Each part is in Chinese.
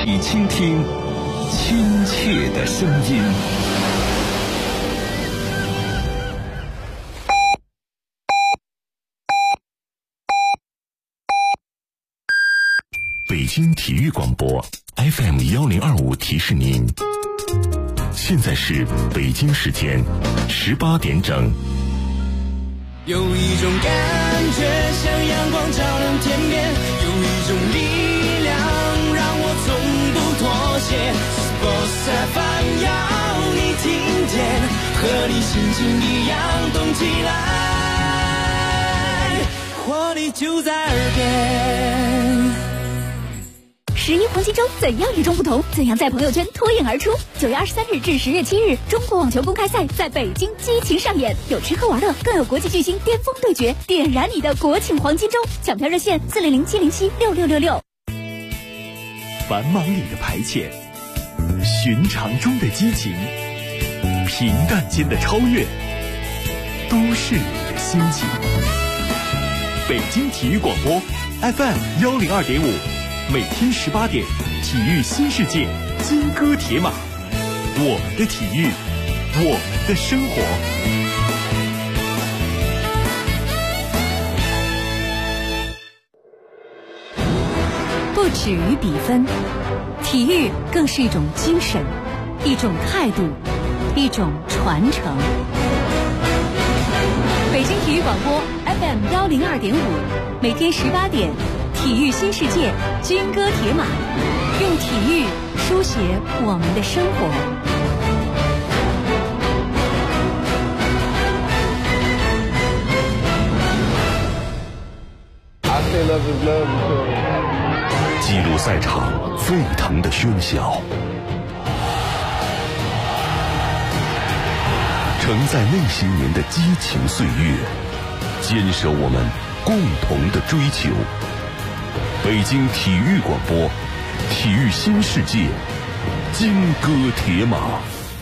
你倾听亲切的声音。北京体育广播 FM1025 提示您，现在是北京时间18点整。 有一种感觉像阳光照亮天边，有一种力量让我从不妥协。Sports FM 要你听见，和你心情一样动起来，活力就在耳边。 11黄金周怎样与众不同？怎样在朋友圈脱颖而出？9月23日至10月7日，中国网球公开赛在北京激情上演，有吃喝玩乐，更有国际巨星巅峰对决，点燃你的国庆黄金周！抢票热线400-707-6666。 繁忙里的排遣，寻常中的激情，平淡间的超越，都市里的心情。北京体育广播 FM102.5。每天18点，体育新世界，金戈铁马，我们的体育，我们的生活。 不止于比分，体育更是一种精神，一种态度，一种传承。北京体育广播 FM102.5，每天18点。体育新世界，金戈铁马，用体育书写我们的生活。 记录赛场沸腾的喧嚣，承载那些年的激情岁月，坚守我们共同的追求。北京体育广播，体育新世界，金戈铁马。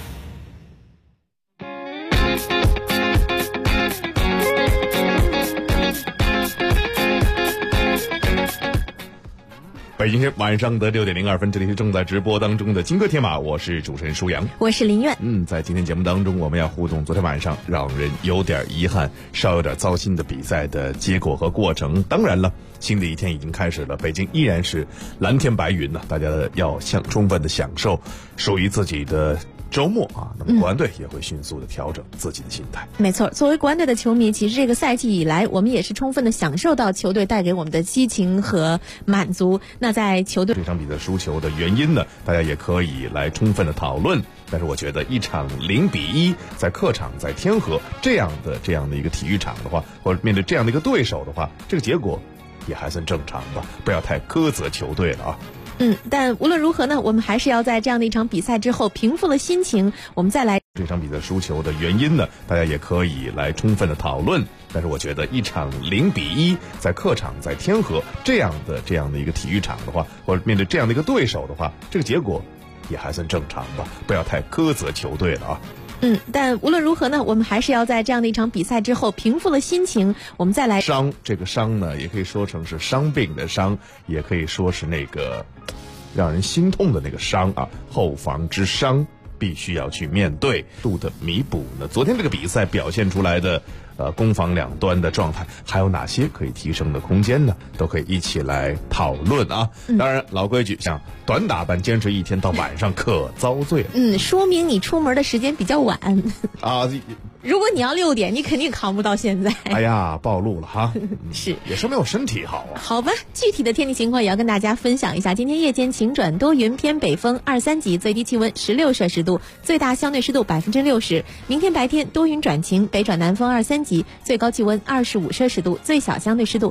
北京时晚上的6点02分，这里是正在直播当中的金戈铁马，我是主持人舒阳， 我是林苑。 在今天节目当中，我们要互动昨天晚上让人有点遗憾、稍有点糟心的比赛的结果和过程。当然了，新的一天已经开始了，北京依然是蓝天白云呢，大家要充分的享受属于自己的周末啊。那么国安队也会迅速的调整自己的心态。 没错，作为国安队的球迷，其实这个赛季以来，我们也是充分的享受到球队带给我们的激情和满足。那在球队这场比赛输球的原因呢，大家也可以来充分的讨论。但是我觉得一场0-1在客场在天河这样的一个体育场的话，或者面对这样的一个对手的话，这个结果也还算正常吧，不要太苛责球队了啊。 但无论如何呢，我们还是要在这样的一场比赛之后平复了心情，我们再来这场比赛输球的原因呢，大家也可以来充分的讨论。但是我觉得一场0-1在客场在天河这样的一个体育场的话，或者面对这样的一个对手的话，这个结果也还算正常吧，不要太苛责球队了啊。 但无论如何呢，我们还是要在这样的一场比赛之后平复了心情，我们再来伤。这个伤呢，也可以说成是伤病的伤，也可以说是那个让人心痛的那个伤啊，后防之伤必须要去面对度的弥补呢。昨天这个比赛表现出来的攻防两端的状态还有哪些可以提升的空间呢？都可以一起来讨论啊。当然老规矩，像短打扮坚持一天到晚上可遭罪了。 说明你出门的时间比较晚啊。 如果你要6点，你肯定扛不到现在。 哎呀，暴露了哈。 是， 也说明我身体好啊。 好吧，具体的天气情况也要跟大家分享一下。今天夜间晴转多云，偏北风2、3级，最低气温16摄氏度，最大相对湿度60%。明天白天多云转晴，北转南风2、3级，最高气温25摄氏度，最小相对湿度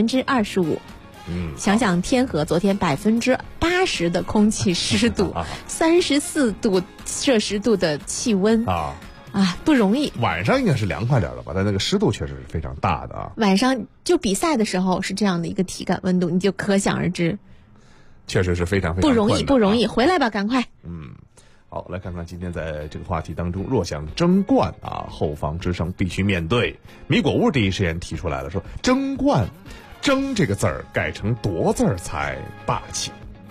25%。想想天河昨天80%的空气湿度，34度摄氏度的气温不容易。 晚上应该是凉快点了吧，但那个湿度确实是非常大的啊。 晚上就比赛的时候是这样的一个体感温度，你就可想而知， 确实是非常不容易。回来吧，赶快。 好，来看看今天在这个话题当中，若想争冠后防之伤必须面对。米果屋第一时间提出来了，说争冠，争这个字儿改成夺字儿才霸气。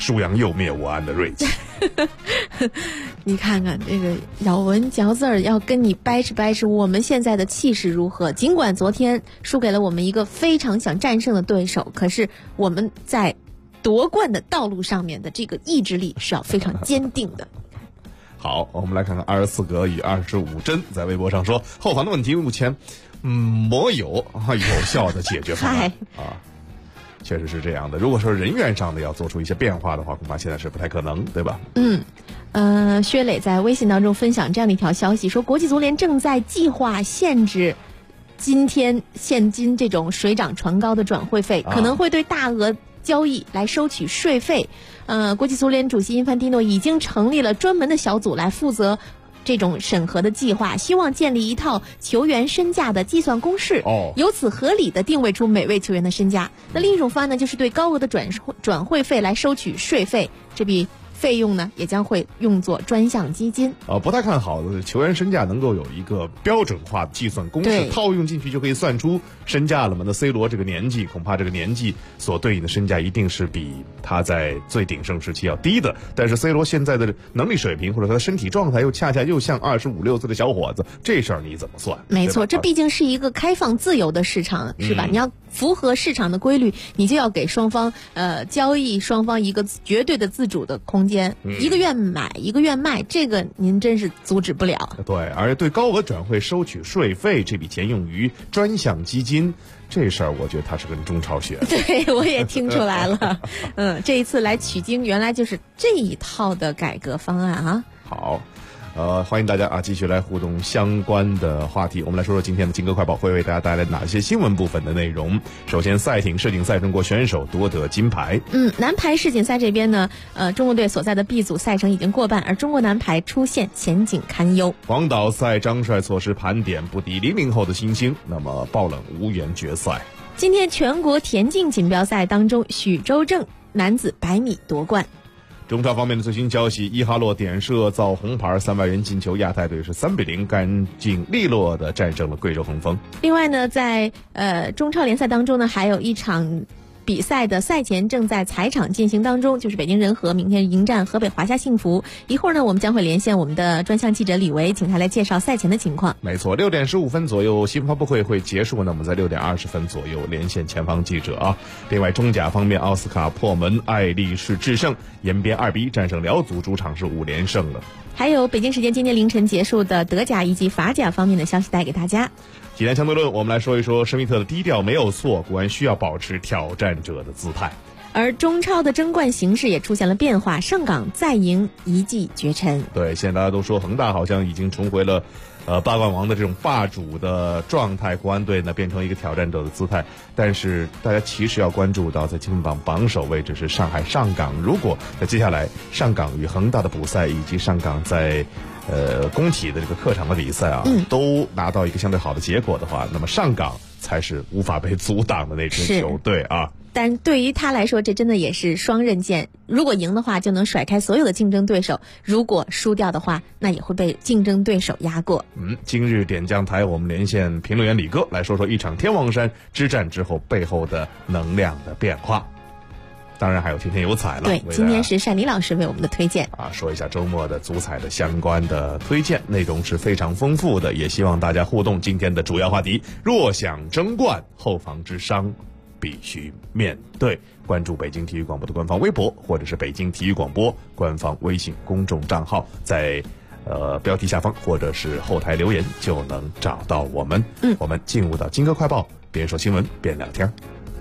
沭阳又灭我安的锐气。 你看看这个咬文嚼字儿，要跟你掰扯掰扯我们现在的气势如何。尽管昨天输给了我们一个非常想战胜的对手，可是我们在夺冠的道路上面的这个意志力是要非常坚定的。 好，我们来看看24格与25针在微博上说，后防的问题目前没有有效的解决方案啊。确实是这样的，如果说人员上的要做出一些变化的话，恐怕现在是不太可能，对吧？ 薛磊在微信当中分享这样的一条消息，说国际足联正在计划限制现今这种水涨船高的转会费，可能会对大额交易来收取税费。国际足联主席因凡蒂诺已经成立了专门的小组来负责这种审核的计划，希望建立一套球员身价的计算公式，由此合理的定位出每位球员的身价。那另一种方案呢，就是对高额的转会费来收取税费，这笔费用呢也将会用作专项基金。 不太看好的球员身价能够有一个标准化的计算公式，套用进去就可以算出身价了嘛？那 C 罗这个年纪，恐怕这个年纪所对应的身价一定是比他在最鼎盛时期要低的。但是 C 罗现在的能力水平或者他的身体状态又恰恰又像25、26岁的小伙子，这事儿你怎么算？ 没错，这毕竟是一个开放自由的市场，是吧？你要符合市场的规律，你就要给双方交易双方一个绝对的自主的空间，一个愿买一个愿卖，这个您真是阻止不了。 对，而对高额转会收取税费，这笔钱用于专项基金，这事儿我觉得他是跟中超学的。 对，我也听出来了。这一次来取经，原来就是这一套的改革方案啊。 好。欢迎大家继续来互动相关的话题。我们来说说今天的金歌快报会为大家带来哪些新闻部分的内容。首先，赛艇世锦赛中国选手夺得金牌。 男排世锦赛这边呢，中国队所在的 B 组赛程已经过半，而中国男排出现前景堪忧。 广岛赛张帅错失盘点不敌00后的新星，那么爆冷无缘决赛。 今天全国田径锦标赛当中，许周正男子100米夺冠。 中超方面的最新消息，伊哈洛点射造红牌，3万人进球，亚太队是3-0干净利落的战胜了贵州恒丰。 另外呢，在中超联赛当中呢，还有一场比赛的赛前正在踩场进行当中，就是北京人和明天迎战河北华夏幸福。一会儿呢，我们将会连线我们的专项记者李维，请他来介绍赛前的情况。 没错，6点15分左右新闻发布会会结束，那我们在6点20分左右连线前方记者啊。另外，中甲方面，奥斯卡破门，艾力士制胜，延边2-1战胜辽足，主场是5连胜了。 还有北京时间今天凌晨结束的德甲以及法甲方面的消息带给大家。 济南相对论，我们来说一说施密特的低调没有错，国安需要保持挑战者的姿态。 而中超的争冠形势也出现了变化，上港再迎一骑绝尘。 对，现在大家都说恒大好像已经重回了八冠王的这种霸主的状态，国安队呢变成一个挑战者的姿态。但是大家其实要关注到，在积分榜榜首位置是上海上港，如果在接下来上港与恒大的补赛以及上港在工体的这个客场的比赛啊，都拿到一个相对好的结果的话，那么上港才是无法被阻挡的那支球队啊。 但对于他来说，这真的也是双刃剑。如果赢的话，就能甩开所有的竞争对手；如果输掉的话，那也会被竞争对手压过。 今日点将台，我们连线评论员李哥来说说一场天王山之战之后背后的能量的变化。当然还有天天有彩了。 对，今天是单李老师为我们的推荐说一下周末的足彩的相关的推荐内容是非常丰富的，也希望大家互动今天的主要话题：若想争冠，后防之伤必须面对。关注北京体育广播的官方微博或者是北京体育广播官方微信公众账号，在标题下方或者是后台留言就能找到我们。我们进入到金歌快报，边说新闻边聊天。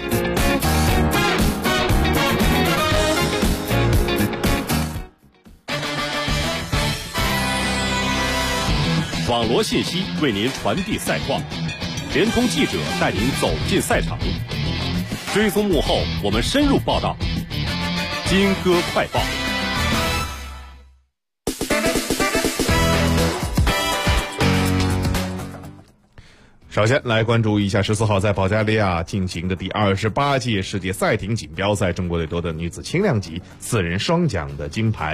网罗信息为您传递赛况，联通记者带您走进赛场，追踪幕后，我们深入报道。金歌快报。 首先来关注一下14号在保加利亚进行的第28届世界赛艇锦标赛，中国队夺得女子轻量级4人双桨的金牌。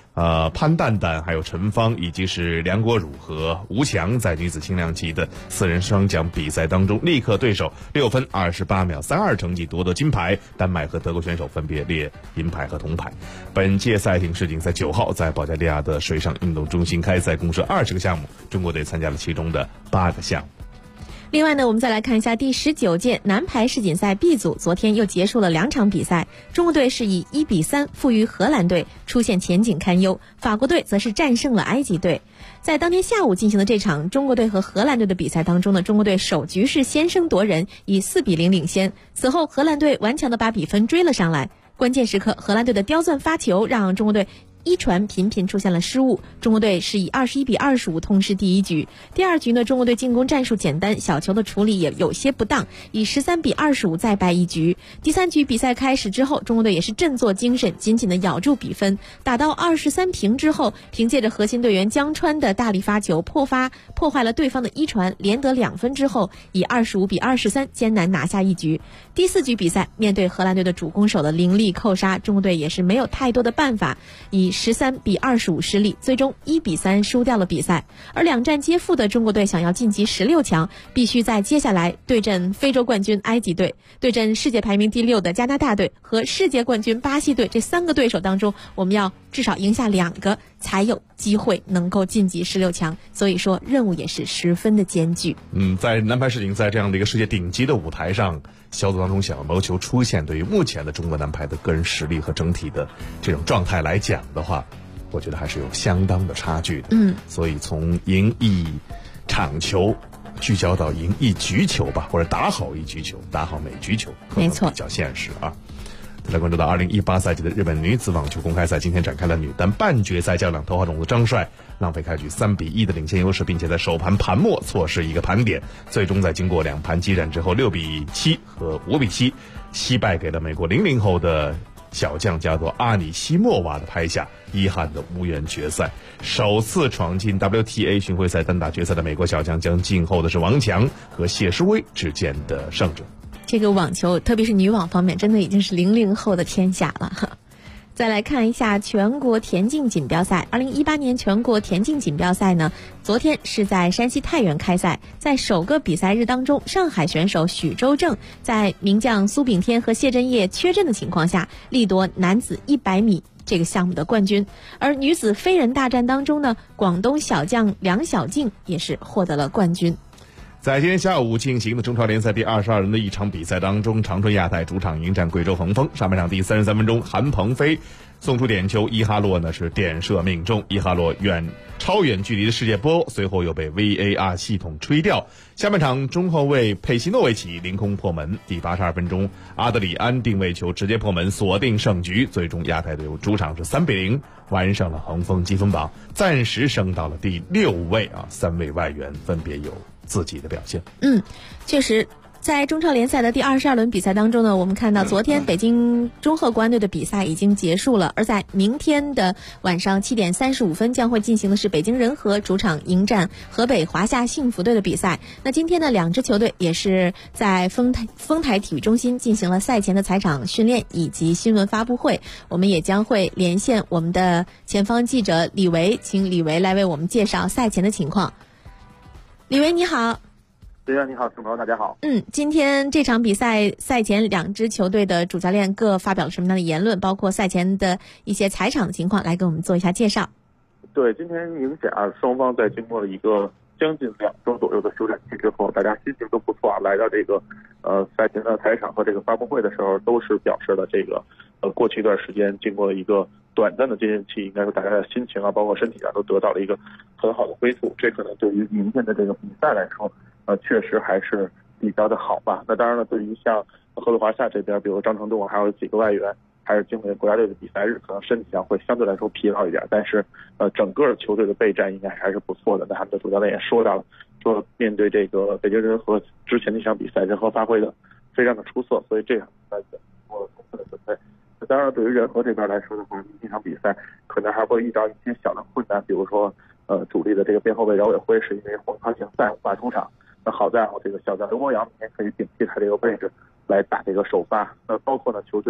潘蛋蛋还有陈芳以及是梁国儒和吴翔在女子轻量级的4人双桨比赛当中力克对手6分28秒32成绩夺得金牌，丹麦和德国选手分别列银牌和铜牌。本届赛艇世锦赛9号在保加利亚的水上运动中心开赛，共设20个项目，中国队参加了其中的8个项目。 另外呢，我们再来看一下第19届男排世锦赛 B 组，昨天又结束了2场比赛。中国队是以1比3负于荷兰队，出现前景堪忧；法国队则是战胜了埃及队。在当天下午进行的这场中国队和荷兰队的比赛当中呢，中国队首局是先声夺人，以4比0领先。此后荷兰队顽强地把比分追了上来，关键时刻荷兰队的刁钻发球让中国队一传频频出现了失误，中国队是以21比25痛失第一局。第二局呢，中国队进攻战术简单，小球的处理也有些不当，以13比25再败一局。第三局比赛开始之后，中国队也是振作精神，紧紧地咬住比分，打到23平之后，凭借着核心队员江川的大力发球破坏了对方的一传，连得2分之后，以25比23艰难拿下一局。第四局比赛，面对荷兰队的主攻手的凌厉扣杀，中国队也是没有太多的办法，以13比25失利，最终1比3输掉了比赛。而2战皆负的中国队想要晋级16强，必须在接下来对阵非洲冠军埃及队、对阵世界排名第6的加拿大队和世界冠军巴西队这3个对手当中，我们要至少赢下2个，才有机会能够晋级16强。所以说任务也是十分的艰巨。 在男排世锦赛这样的一个世界顶级的舞台上，小组当中想要谋求出线，对于目前的中国男排的个人实力和整体的这种状态来讲的话，我觉得还是有相当的差距的。所以从赢一场球聚焦到赢一局球吧，或者打好一局球，打好每局球，可能比较现实啊。再来关注到2018赛季的日本女子网球公开赛，今天展开了女单半决赛较量，头号种子张帅浪费开局3比1的领先优势，并且在首盘盘末错失一个盘点，最终在经过2盘激战之后6比7和5比7惜败给了美国00后的小将叫做阿尼西莫娃的拍下，遗憾的无缘决赛。首次闯进 WTA 巡回赛单打决赛的美国小将将静候的是王强和谢诗薇之间的胜者。 这个网球特别是女网方面真的已经是00后的天下了。再来看一下全国田径锦标赛，2018年全国田径锦标赛呢，昨天是在山西太原开赛。在首个比赛日当中，上海选手许周正在名将苏炳添和谢震业缺阵的情况下，力夺男子100米这个项目的冠军。而女子飞人大战当中呢，广东小将梁晓静也是获得了冠军。 在今天下午进行的中超联赛第22轮的一场比赛当中，长春亚泰主场迎战贵州恒丰。上半场第33分钟，韩鹏飞送出点球，伊哈洛呢是点射命中，伊哈洛超远距离的世界波，随后又被 VAR 系统吹掉。下半场中后卫佩西诺维奇凌空破门，第82分钟，阿德里安定位球直接破门锁定胜局，最终亚太队主场是3比0完胜了恒丰积分榜，暂时升到了第6位3位外援分别有自己的表现。 确实在中超联赛的第22轮比赛当中呢，我们看到昨天北京中赫国安队的比赛已经结束了，而在明天的晚上7点35分将会进行的是北京人和主场迎战河北华夏幸福队的比赛。那今天呢，2支球队也是在丰台体育中心进行了赛前的采场训练以及新闻发布会，我们也将会连线我们的前方记者李维，请李维来为我们介绍赛前的情况。李维你好。 对呀，你好，主播大家好。 今天这场比赛赛前2支球队的主教练各发表了什么样的言论，包括赛前的一些采场的情况，来给我们做一下介绍。 对，今天明显双方在经过了一个将近2周左右的休战期之后，大家心情都不错来到这个赛前的采场和这个发布会的时候，都是表示了这个过去一段时间经过了一个短暂的禁烟期，应该说大家的心情包括身体都得到了一个很好的恢复，这可能对于明天的这个比赛来说确实还是比较的好吧。那当然了，对于像河北华夏这边，比如张成栋还有几个外援，还是经历国家队的比赛日，可能身体上会相对来说疲劳一点，但是整个球队的备战应该还是不错的。那他们的主教练也说到了，说面对这个北京人和之前那场比赛，人和发挥的非常的出色，所以这场比赛做充分的准备。当然，对于人和这边来说的话，这场比赛可能还会遇到一些小的困难，比如说主力的这个边后卫饶伟辉是因为红牌停赛无法出场。那好在这个小将刘国阳明天可以顶替他这个位置来打这个首发。那包括呢球队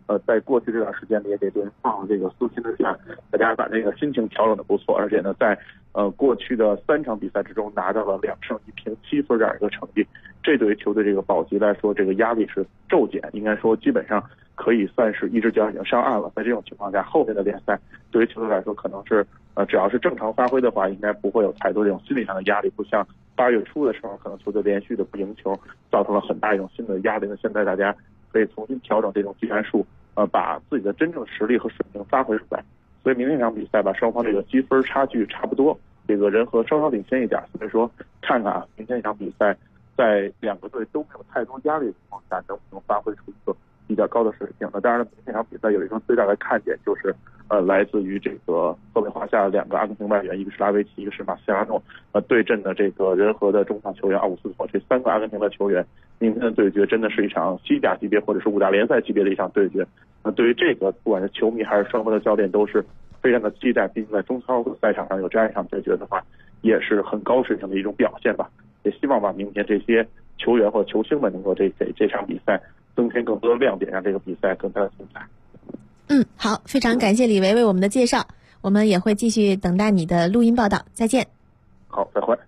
在过去这段时间里也给队员放了这个私心的假，大家把这个心情调整的不错，而且呢，在过去的3场比赛之中拿到了2胜1平7分这样一个成绩，这对于球队这个保级来说，这个压力是骤减，应该说基本上可以算是一只脚已经上岸了。在这种情况下，后面的联赛对于球队来说，可能是只要是正常发挥的话，应该不会有太多这种心理上的压力，不像8月初的时候，可能球队连续的不赢球，造成了很大一种新的压力呢。现在大家可以重新调整这种技战术，把自己的真正实力和水平发挥出来。所以明天这场比赛吧，双方这个积分差距差不多，这个人和稍稍领先一点。所以说，看看明天这场比赛，在2个队都没有太多压力的情况下，能不能发挥出一个比较高的水平？那当然了，明天这场比赛有一个最大的看点就是，来自于这个河北华夏的2个阿根廷外援，一个是拉维奇，一个是马西亚诺，对阵的这个人和的中场球员奥古斯托，这3个阿根廷的球员，明天的对决真的是一场西甲级别或者是5大联赛级别的一场对决。对于这个，不管是球迷还是双方的教练，都是非常的期待。毕竟在中超赛场上有这样一场对决的话，也是很高水平的一种表现吧。也希望吧，明天这些球员或球星们能够给这场比赛增添更多的亮点，让这个比赛更加的精彩。 好，非常感谢李维为我们的介绍，我们也会继续等待你的录音报道。再见。 好，再会。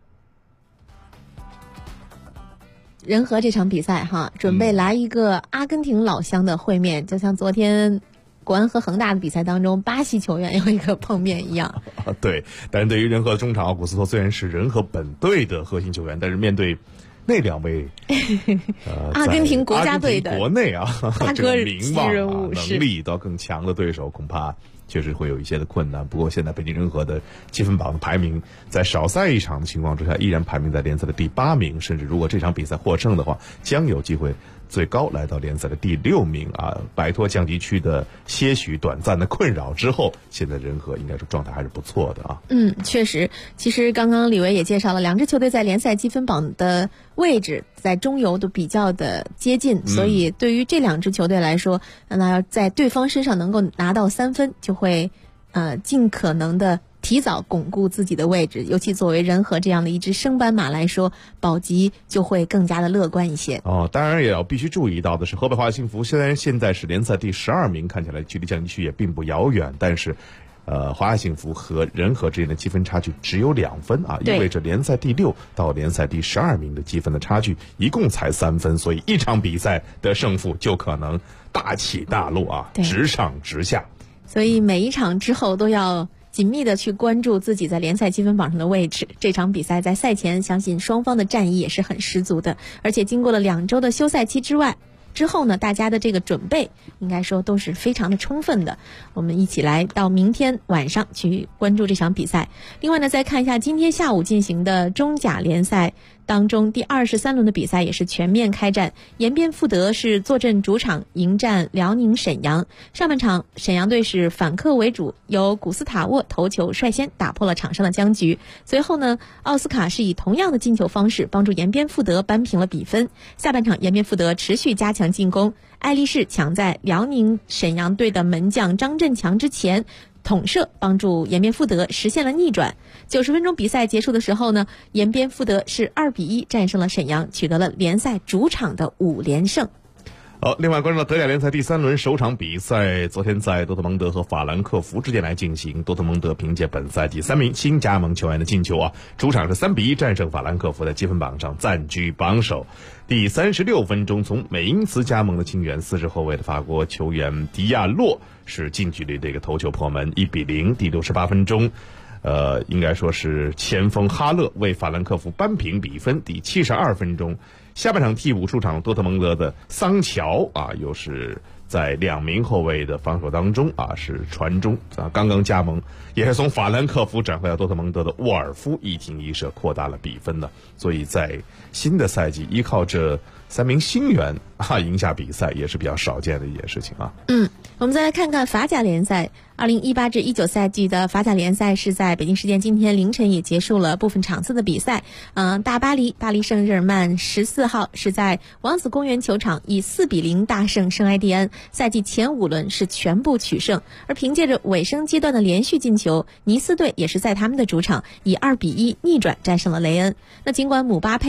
人和这场比赛准备来一个阿根廷老乡的会面，就像昨天国安和恒大的比赛当中巴西球员有一个碰面一样。 对，但是对于人和中场奥古斯托虽然是人和本队的核心球员，但是面对那2位阿根廷国家队的国内大这个名望能力都更强的对手，恐怕确实会有一些的困难。不过现在北京人和的积分榜的排名，在少赛一场的情况之下，依然排名在联赛的第8名，甚至如果这场比赛获胜的话，将有机会最高来到联赛的第6名摆脱降级区的些许短暂的困扰之后，现在人和应该说状态还是不错的确实，其实刚刚李维也介绍了2支球队在联赛积分榜的位置在中游都比较的接近，所以对于这2支球队来说，那要在对方身上能够拿到3分，就会尽可能的提早巩固自己的位置，尤其作为人和这样的一支升班马来说，保级就会更加的乐观一些。 当然也要必须注意到的是，河北华夏幸福虽然现在是联赛第12名，看起来距离降级区也并不遥远，但是华夏幸福和人和之间的积分差距只有2分意味着联赛第6到联赛第12名的积分的差距一共才3分，所以一场比赛的胜负就可能大起大落直上直下。 所以每一场之后都要紧密的去关注自己在联赛积分榜上的位置。这场比赛在赛前相信双方的战意也是很十足的，而且经过了2周的休赛期之后呢，大家的这个准备应该说都是非常的充分的。我们一起来到明天晚上去关注这场比赛。另外呢，再看一下今天下午进行的中甲联赛当中第23轮的比赛也是全面开战，延边富德是坐镇主场迎战辽宁沈阳。上半场沈阳队是反客为主，由古斯塔沃头球率先打破了场上的僵局。随后呢，奥斯卡是以同样的进球方式帮助延边富德扳平了比分。下半场延边富德持续加强进攻，艾力士抢在辽宁沈阳队的门将张振强之前捅射，帮助延边富德实现了逆转。90分钟比赛结束的时候呢，延边富德是2-1战胜了沈阳，取得了联赛主场的5连胜。 另外关注到德甲联赛第3轮首场比赛，昨天在多特蒙德和法兰克福之间来进行。多特蒙德凭借本赛季3名新加盟球员的进球主场是3-1战胜法兰克福，在积分榜上暂居榜首。第36分钟，从美因茨加盟的青援40后卫的法国球员迪亚洛是近距离的一个头球破门，1-0。第68分钟应该说是前锋哈勒为法兰克福扳平比分。第72分钟，下半场替补出场多特蒙德的桑乔又是在2名后卫的防守当中是传中刚刚加盟，也是从法兰克福转回到多特蒙德的沃尔夫一停一射扩大了比分的。所以在新的赛季依靠这3名新援赢下比赛也是比较少见的一件事情我们再来看看法甲联赛。2018至19赛季的法甲联赛是在北京时间今天凌晨也结束了部分场次的比赛。大巴黎圣日耳曼14号是在王子公园球场以4-0大胜圣埃蒂安，赛季前5轮是全部取胜。而凭借着尾声阶段的连续进球，尼斯队也是在他们的主场以2-1逆转战胜了雷恩。那尽管姆巴佩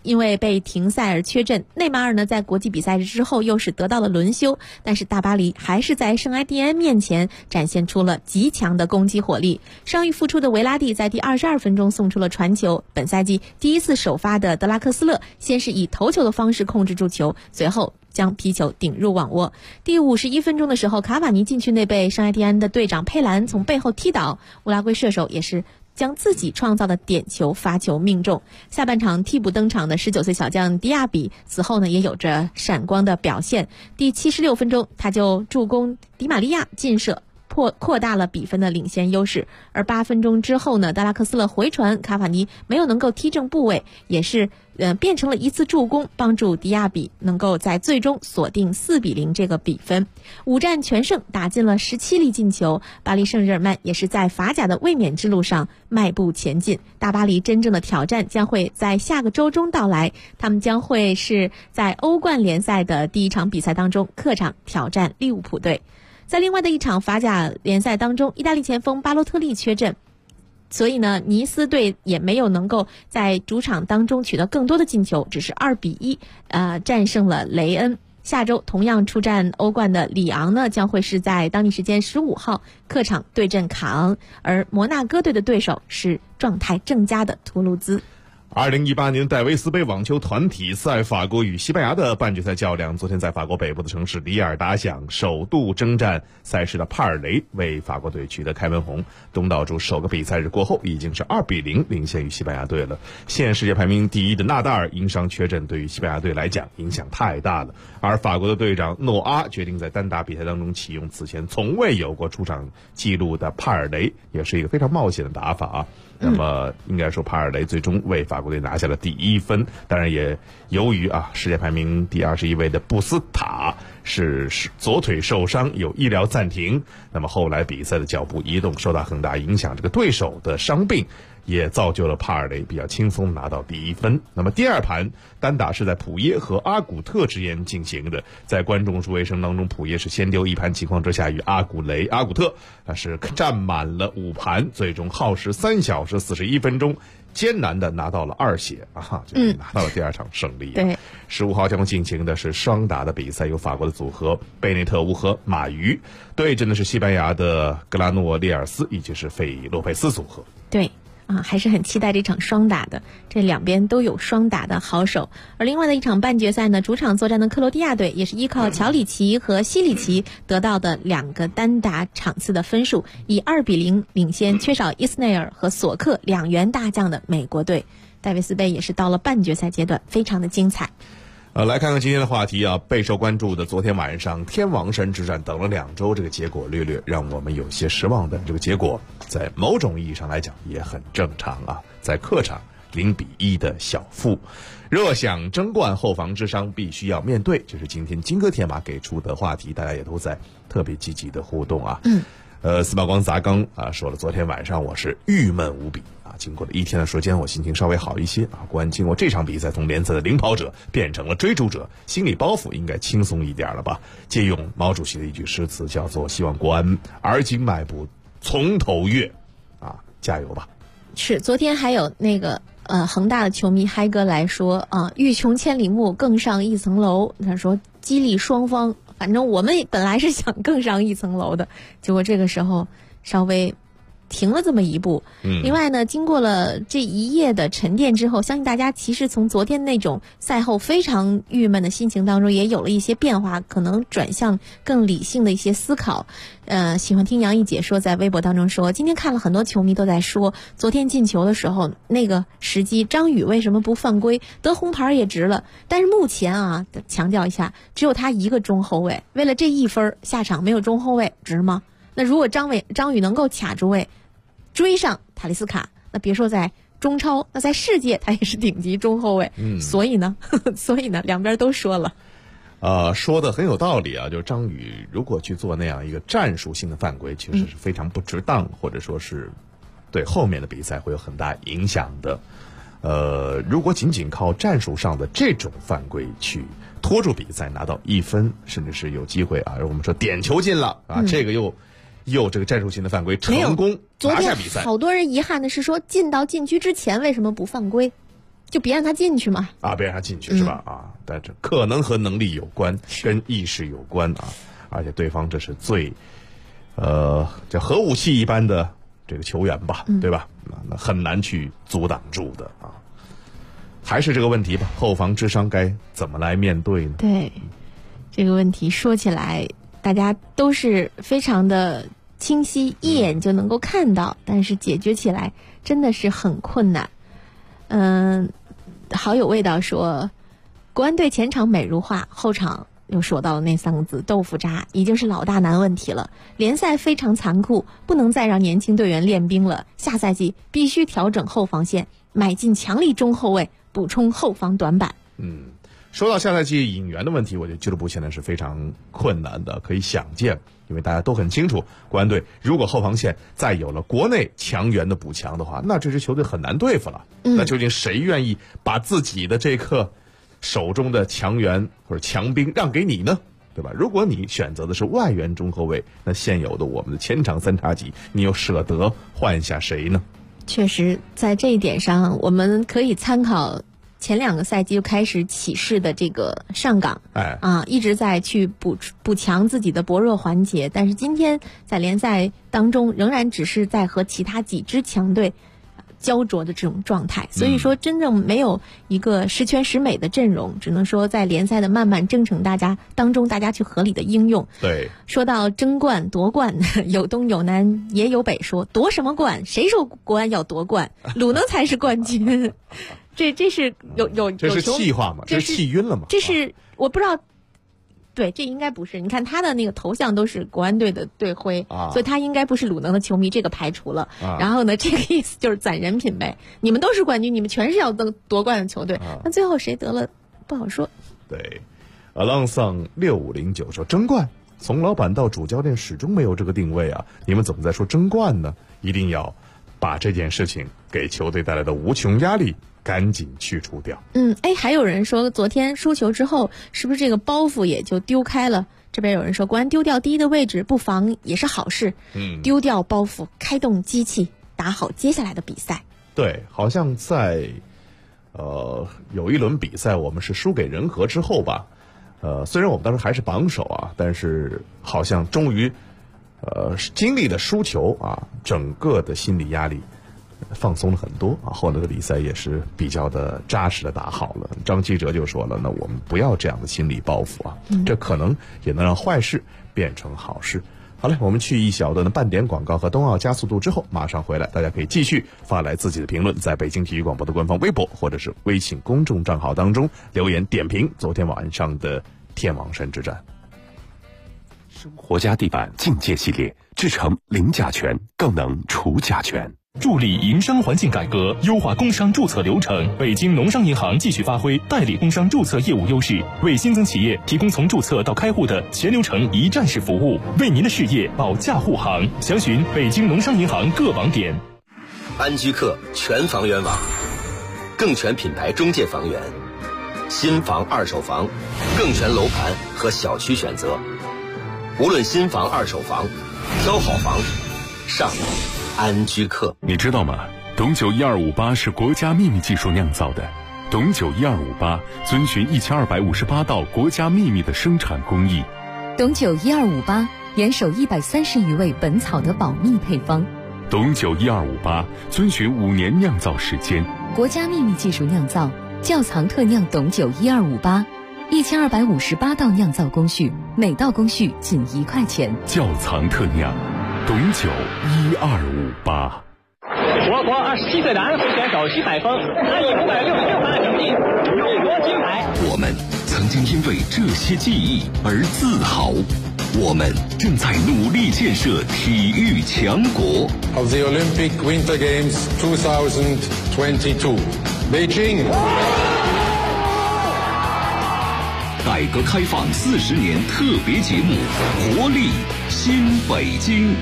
因为被停赛而缺阵。内马尔呢在国际比赛日之后又是得到了轮休，但是大巴黎还是在圣埃蒂安面前展现出了极强的攻击火力。伤愈复出的维拉蒂在第22分钟送出了传球，本赛季第一次首发的德拉克斯勒先是以头球的方式控制住球，随后将皮球顶入网窝。第51分钟的时候，卡瓦尼禁区内被圣埃蒂安的队长佩兰从背后踢倒，乌拉圭射手也是将自己创造的点球发球命中。下半场替补登场的19岁小将迪亚比此后呢也有着闪光的表现，第76分钟他就助攻迪玛利亚劲射扩大了比分的领先优势。而8分钟之后呢，德拉克斯勒回传，卡瓦尼没有能够踢正部位，也是变成了一次助攻，帮助迪亚比能够在最终锁定4-0这个比分。5战全胜，打进了17粒进球，巴黎圣日耳曼也是在法甲的卫冕之路上迈步前进。大巴黎真正的挑战将会在下个周中到来，他们将会是在欧冠联赛的第一场比赛当中客场挑战利物浦队。在另外的一场法甲联赛当中，意大利前锋巴洛特利缺阵，所以呢，尼斯队也没有能够在主场当中取得更多的进球，只是2-1战胜了雷恩。下周同样出战欧冠的里昂呢，将会是在当地时间15号客场对阵卡昂，而摩纳哥队的对手是状态正佳的图卢兹。 2018年戴维斯杯网球团体赛，法国与西班牙的半决赛较量，昨天在法国北部的城市里尔打响，首度征战赛事的帕尔雷为法国队取得开门红。东道主首个比赛日过后，已经是2-0领先于西班牙队了。现世界排名第1的纳达尔因伤缺阵，对于西班牙队来讲影响太大了。而法国的队长诺阿决定在单打比赛当中启用此前从未有过出场记录的帕尔雷，也是一个非常冒险的打法啊。那么应该说帕尔雷最终为法国队拿下了第1分，当然也由于世界排名第21位的布斯塔是左腿受伤有医疗暂停，那么后来比赛的脚步移动受到很大影响，这个对手的伤病也造就了帕尔雷比较轻松拿到第1分。那么第二盘单打是在普耶和阿古特之间进行的，在观众数位声当中，普耶是先丢1盘情况之下，与阿古特是占满了5盘，最终耗时3小时41分钟，艰难的拿到了2血就是拿到了第2场胜利。 对 ，15号将进行的是双打的比赛，由法国的组合贝内特乌和马鱼对阵的是西班牙的格拉诺列尔斯以及是费洛佩斯组合。 对还是很期待这场双打的，这两边都有双打的好手。而另外的一场半决赛呢，主场作战的克罗地亚队也是依靠乔里奇和西里奇得到的2个单打场次的分数，以2-0领先缺少伊斯内尔和索克2员大将的美国队。戴维斯杯也是到了半决赛阶段，非常的精彩。 来看看今天的话题备受关注的昨天晚上天王山之战，等了2周，这个结果略让我们有些失望的，这个结果在某种意义上来讲也很正常在客场0-1的小负。若想争冠，后防之伤必须要面对，这是今天金戈铁马给出的话题，大家也都在特别积极的互动司马光砸缸说了，昨天晚上我是郁闷无比经过了1天的时间，我心情稍微好一些果然经过这场比赛，从联赛的领跑者变成了追逐者，心理包袱应该轻松一点了吧。借用毛主席的一句诗词，叫做希望国安而今迈步从头越加油吧。 是，昨天还有那个恒大的球迷嗨哥来说欲穷千里目更上一层楼，他说激励双方，反正我们本来是想更上一层楼的，结果这个时候稍微停了这么一步。另外呢，经过了这一夜的沉淀之后，相信大家其实从昨天那种赛后非常郁闷的心情当中也有了一些变化，可能转向更理性的一些思考。喜欢听杨毅姐说，在微博当中说，今天看了很多球迷都在说，昨天进球的时候那个时机张宇为什么不犯规，得红牌也值了。但是目前强调一下，只有他一个中后卫，为了这1分下场没有中后卫值吗？那如果张宇能够卡住位追上塔利斯卡，那别说在中超，那在世界他也是顶级中后卫。所以呢两边都说了。 说的很有道理就是张宇如果去做那样一个战术性的犯规，其实是非常不值当，或者说是对后面的比赛会有很大影响的。如果仅仅靠战术上的这种犯规去拖住比赛拿到1分，甚至是有机会我们说点球进了这个又这个战术性的犯规成功拿下比赛。 好多人遗憾的是说，进到禁区之前为什么不犯规？ 就别让他进去嘛。 别让他进去是吧？但这可能和能力有关，跟意识有关啊。而且对方这是最，叫核武器一般的这个球员吧，对吧？那很难去阻挡住的啊。还是这个问题吧，后防之伤该怎么来面对呢？ 对，这个问题说起来，大家都是非常的清晰，一眼就能够看到，但是解决起来真的是很困难。好有味道说，国安队前场美如画，后场又说到了那3个字豆腐渣，已经是老大难问题了。联赛非常残酷，不能再让年轻队员练兵了，下赛季必须调整后防线，买进强力中后卫，补充后防短板。 说到下赛季引援的问题，我觉得俱乐部现在是非常困难的，可以想见，因为大家都很清楚，国安队如果后防线再有了国内强援的补强的话，那这支球队很难对付了。那究竟谁愿意把自己的这个手中的强援或者强兵让给你呢？对吧？如果你选择的是外援中后卫，那现有的我们的前场3叉戟，你又舍得换下谁呢？ 确实，在这一点上，我们可以参考前2个赛季就开始起势的这个上港，一直在去补强自己的薄弱环节，但是今天在联赛当中仍然只是在和其他几支强队焦灼的这种状态，所以说真正没有一个十全十美的阵容，只能说在联赛的漫漫征程当中，大家去合理的应用。 对， 说到争冠夺冠，有东有南也有北，说夺什么冠？谁说国安要夺冠？鲁能才是冠军。这是有这是气话吗？这是气晕了吗？ 这是我不知道。对，这应该不是。你看他的那个头像都是国安队的队徽，所以他应该不是鲁能的球迷，这个排除了。然后呢，这个意思就是攒人品呗。你们都是冠军，你们全是要夺冠的球队，那最后谁得了不好说。 对，Alonsong 6509说争冠，从老板到主教练始终没有这个定位啊！你们怎么在说争冠呢？一定要把这件事情给球队带来的无穷压力赶紧去除掉。 还有人说昨天输球之后是不是这个包袱也就丢开了？这边有人说国安丢掉第一的位置不妨也是好事，丢掉包袱，开动机器，打好接下来的比赛。 对，好像在有一轮比赛我们是输给人和之后吧，虽然我们当时还是榜首啊，但是好像终于经历了输球啊，整个的心理压力放松了很多啊，后来的比赛也是比较的扎实的打好了。张继哲就说了，那我们不要这样的心理包袱啊，这可能也能让坏事变成好事。好嘞，我们去一小段的半点广告和冬奥加速度之后马上回来，大家可以继续发来自己的评论，在北京体育广播的官方微博或者是微信公众账号当中留言点评昨天晚上的天王山之战。 生活家地板境界系列，制成零甲醛，更能除甲醛。 助力营商环境改革，优化工商注册流程。北京农商银行继续发挥代理工商注册业务优势，为新增企业提供从注册到开户的全流程一站式服务，为您的事业保驾护航。详询北京农商银行各网点。 安居客全房源网，更全品牌中介房源，新房二手房，更全楼盘和小区选择。无论新房二手房，挑好房上安居客。 你知道吗？董酒1258是国家秘密技术酿造的。董酒1258遵循1258道国家秘密的生产工艺。 董酒1258严守130余味本草的保密配方。 董酒1258遵循5年酿造时间。 国家秘密技术酿造，窖藏特酿董酒1258，1258道酿造工序，每道工序仅1块钱。 窖藏特酿董酒1258。 我国27岁的安徽选手徐海峰，他以566分成绩勇夺金牌。 我们曾经因为这些记忆而自豪，我们正在努力建设体育强国。 Of the Olympic Winter Games 2022, Beijing。 改革开放40年特别节目，活力新北京。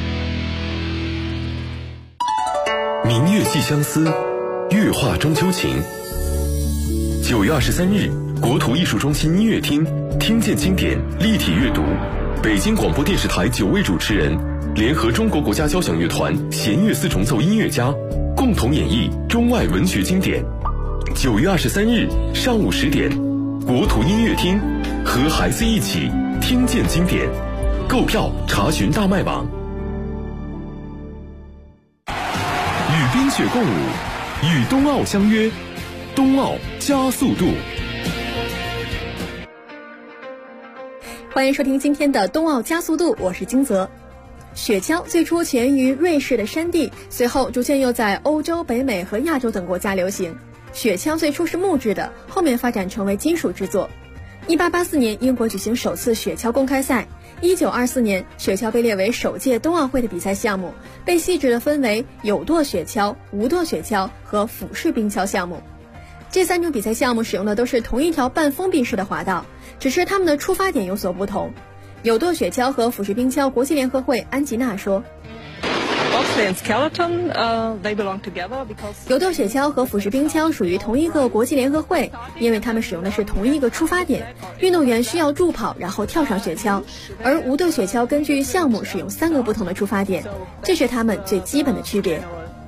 明月寄相思，月画中秋情。9月23日，国土艺术中心音乐厅，听见经典，立体阅读。北京广播电视台9位主持人联合中国国家交响乐团弦乐4重奏音乐家，共同演绎中外文学经典。 9月23日上午10点，国土音乐厅，和孩子一起听见经典。购票查询大麦网。与冰雪共舞，与冬奥相约，冬奥加速度。 欢迎收听今天的冬奥加速度，我是金泽。雪橇最初起源于瑞士的山地，随后逐渐又在欧洲、北美和亚洲等国家流行。雪橇最初是木质的，后面发展成为金属制作。1884年，英国举行首次雪橇公开赛。1924年，雪橇被列为首届冬奥会的比赛项目，被细致地分为有舵雪橇、无舵雪橇和俯式冰橇项目。这3种比赛项目使用的都是同一条半封闭式的滑道，只是它们的出发点有所不同。有舵雪橇和俯式冰橇国际联合会安吉娜说，有舵雪橇和俯式冰橇属于同一个国际联合会，因为它们使用的是同一个出发点，运动员需要助跑然后跳上雪橇，而无舵雪橇根据项目使用3个不同的出发点，这是它们最基本的区别。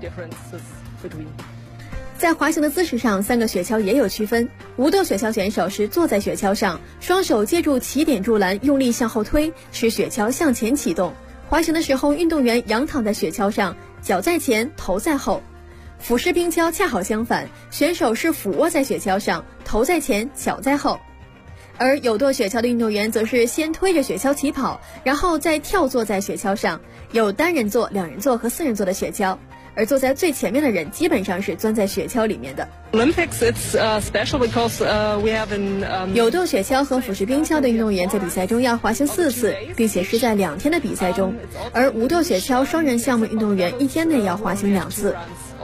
在滑行的姿势上，3个雪橇也有区分。无舵雪橇选手是坐在雪橇上，双手借助起点柱栏用力向后推，使雪橇向前启动。滑行的时候，运动员仰躺在雪橇上，脚在前，头在后。俯式冰橇恰好相反，选手是俯卧在雪橇上，头在前，脚在后。而有舵雪橇的运动员则是先推着雪橇起跑，然后再跳坐在雪橇上，有单人座、2人座和4人座的雪橇。而坐在最前面的人基本上是钻在雪橇里面的。有舵雪橇和俯式冰橇的运动员在比赛中要滑行4次，并且是在2天的比赛中，而无舵雪橇双人项目运动员1天内要滑行2次。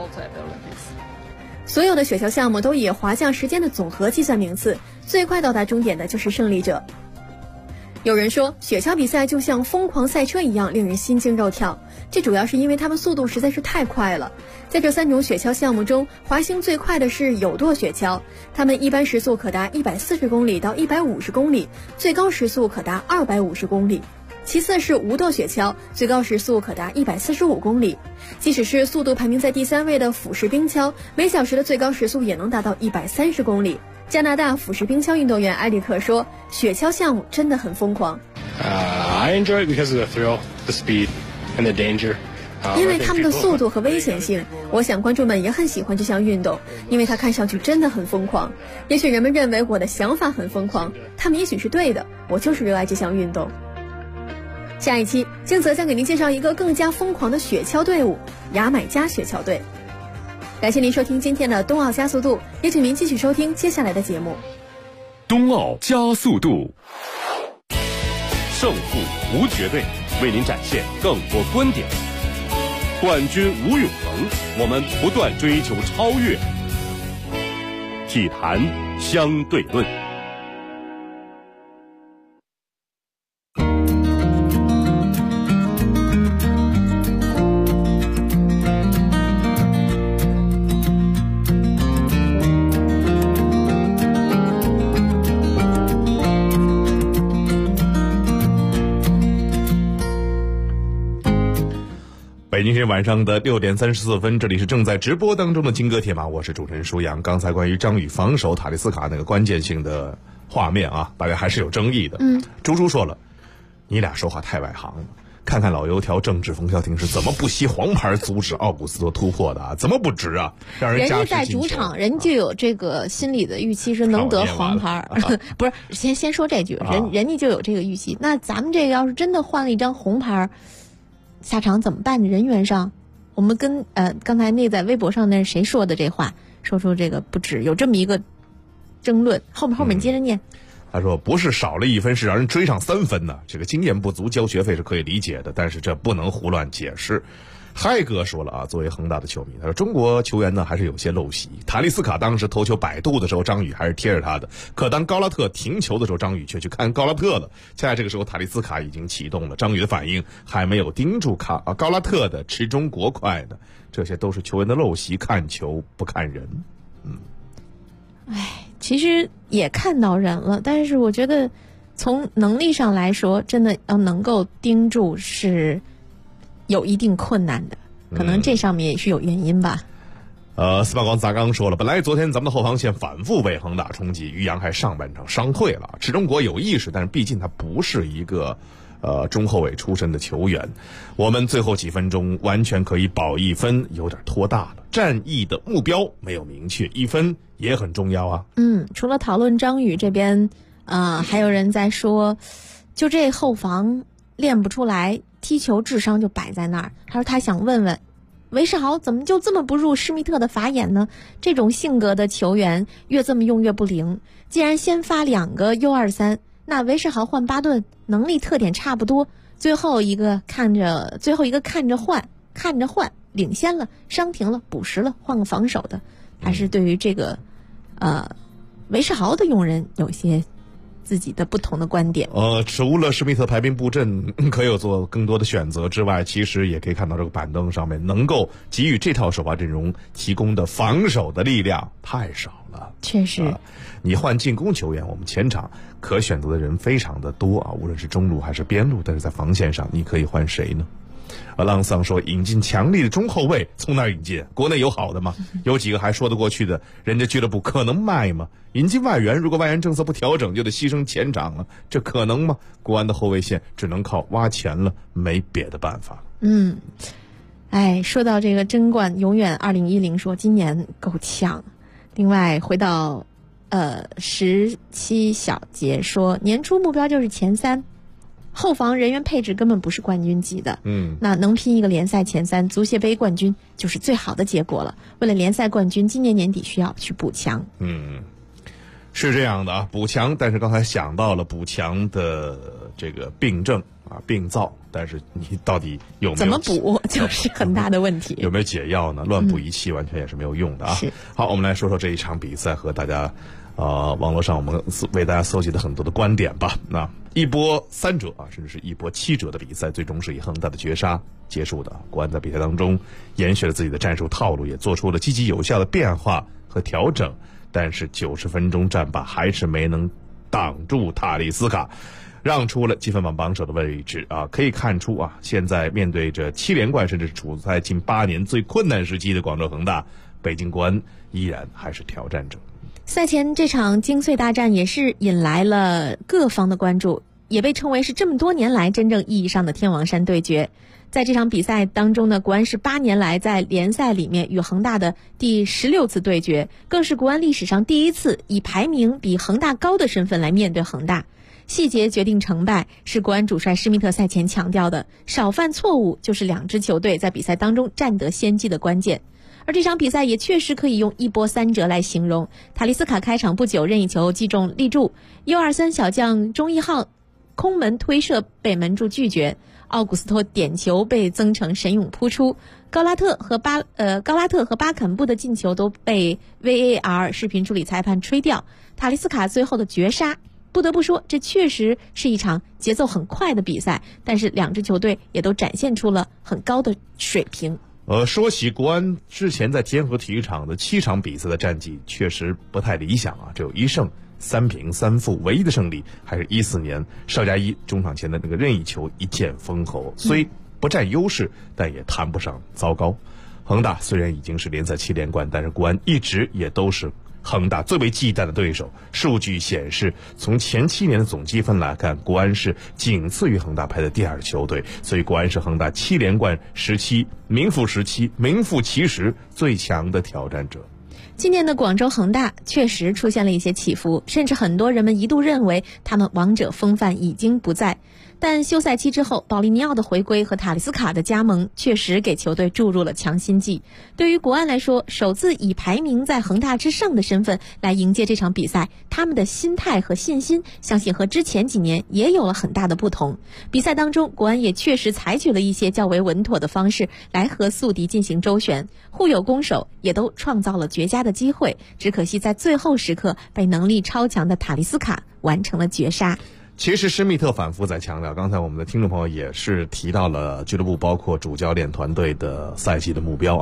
所有的雪橇项目都以滑降时间的总和计算名次，最快到达终点的就是胜利者。有人说，雪橇比赛就像疯狂赛车一样，令人心惊肉跳。这主要是因为它们速度实在是太快了。在这3种雪橇项目中，滑行最快的是有舵雪橇，它们一般时速可达140公里到150公里，最高时速可达250公里。其次是无舵雪橇，最高时速可达145公里。即使是速度排名在第3位的俯式冰橇，每小时的最高时速也能达到130公里。加拿大俯式冰橇运动员埃里克说，雪橇项目真的很疯狂。 I enjoy it because of the thrill, the speed, and the danger. 因为他们的速度和危险性，我想观众们也很喜欢这项运动，因为它看上去真的很疯狂。也许人们认为我的想法很疯狂，他们也许是对的，我就是热爱这项运动。下一期，金泽将给您介绍一个更加疯狂的雪橇队伍——牙买加雪橇队。感谢您收听今天的冬奥加速度，也请您继续收听接下来的节目。 冬奥加速度， 胜负无绝对，为您展现更多观点。冠军无永恒，我们不断追求超越。体坛相对论。 北京时间晚上的6点34分，这里是正在直播当中的金戈铁马，我是主持人舒阳。刚才关于张宇防守塔利斯卡那个关键性的画面啊，大家还是有争议的。猪猪说了，你俩说话太外行了。看看老油条郑智冯潇霆是怎么不惜黄牌阻止奥古斯托突破的啊？怎么不值啊？让人家在主场，人就有这个心理的预期，是能得黄牌。不是，先说这句，人家就有这个预期。那咱们这个要是真的换了一张红牌，下场怎么办呢？人员上，我们跟刚才那在微博上那是谁说的这话？说出这个不止有这么一个争论。后面接着念。 他说不是少了1分，是让人追上3分呢。这个经验不足交学费是可以理解的，但是这不能胡乱解释。嗨哥说了啊，作为恒大的球迷，他说中国球员呢还是有些陋习。塔利斯卡当时头球摆渡的时候，张宇还是贴着他的，可当高拉特停球的时候，张宇却去看高拉特了。恰恰这个时候塔利斯卡已经启动了，张宇的反应还没有盯住高拉特的持中国快的，这些都是球员的陋习，看球不看人。 其实也看到人了，但是我觉得从能力上来说，真的要能够盯住是有一定困难的，可能这上面也是有原因吧。 司马光咱刚说了，本来昨天咱们的后防线反复被恒大冲击，于洋还上半场伤退了。池忠国有意识，但是毕竟他不是一个中后卫出身的球员，我们最后几分钟完全可以保1分，有点拖大了。战役的目标没有明确，1分也很重要啊。 除了讨论张宇这边，还有人在说，就这后防练不出来，踢球智商就摆在那儿。他说他想问问，韦世豪怎么就这么不入施密特的法眼呢？这种性格的球员越这么用越不灵。既然先发2个 U23， 那韦世豪换巴顿，能力特点差不多，最后一个看着换，领先了，伤停了，补时了，换个防守的，还是对于这个韦世豪的用人有些自己的不同的观点。 除了施密特排兵布阵可有做更多的选择之外，其实也可以看到这个板凳上面能够给予这套首发阵容提供的防守的力量太少了。 确实， 你换进攻球员，我们前场可选择的人非常的多啊，无论是中路还是边路，但是在防线上你可以换谁呢？浪桑说引进强力的中后卫，从哪儿引进？国内有好的吗？有几个还说得过去的，人家俱乐部可能卖吗？引进外援，如果外援政策不调整，就得牺牲前场了，这可能吗？国安的后卫线只能靠挖钱了，没别的办法。 说到这个争冠，永远2010说今年够呛。另外回到17小节说，年初目标就是前3。后防人员配置根本不是冠军级的，那能拼一个联赛前3，足协杯冠军就是最好的结果了。为了联赛冠军，今年年底需要去补强。 是这样的啊，补强，但是刚才想到了补强的这个病症啊，病灶，但是你到底有没有怎么补，就是很大的问题。 有没有解药呢？乱补一气完全也是没有用的啊。好，我们来说说这一场比赛和大家网络上我们为大家搜集的很多的观点吧。那一波3折啊，甚至是一波7折的比赛，最终是以恒大的绝杀结束的。国安在比赛当中延续了自己的战术套路，也做出了积极有效的变化和调整，但是90分钟战罢还是没能挡住塔利斯卡，让出了积分榜榜首的位置啊。可以看出啊，现在面对着7连冠，甚至是处在近8年最困难时期的广州恒大，北京国安依然还是挑战者。 赛前这场精髓大战也是引来了各方的关注，也被称为是这么多年来真正意义上的天王山对决。在这场比赛当中呢，国安是8年来在联赛里面与恒大的第16次对决，更是国安历史上第一次以排名比恒大高的身份来面对恒大。细节决定成败，是国安主帅施密特赛前强调的，少犯错误就是2支球队在比赛当中占得先机的关键。而这场比赛也确实可以用一波3折来形容。塔利斯卡开场不久任意球击中立柱， U23 小将钟义浩空门推射被门柱拒绝，奥古斯托点球被曾诚神勇扑出，高拉特和巴坎布的进球都被 VAR 视频处理裁判吹掉。塔利斯卡最后的绝杀，不得不说这确实是一场节奏很快的比赛，但是2支球队也都展现出了很高的水平。 说起国安之前在天河体育场的7场比赛的战绩确实不太理想啊，只有1胜3平3负，唯一的胜利还是14年邵佳一中场前的那个任意球一剑封喉，虽不占优势，但也谈不上糟糕。恒大虽然已经是联赛7连冠，但是国安一直也都是恒大最为忌惮的对手。数据显示，从前7年的总积分来看，国安是仅次于恒大排的第2球队，所以国安是恒大7连冠时期名副其实最强的挑战者。 今年的广州恒大确实出现了一些起伏，甚至很多人们一度认为他们王者风范已经不在。但休赛期之后，保利尼奥的回归和塔利斯卡的加盟确实给球队注入了强心剂。对于国安来说，首次以排名在恒大之上的身份来迎接这场比赛，他们的心态和信心相信和之前几年也有了很大的不同。比赛当中，国安也确实采取了一些较为稳妥的方式来和宿敌进行周旋，互有攻守，也都创造了绝佳的机会，只可惜在最后时刻被能力超强的塔利斯卡完成了绝杀。 其实施密特反复在强调，刚才我们的听众朋友也是提到了俱乐部包括主教练团队的赛季的目标啊。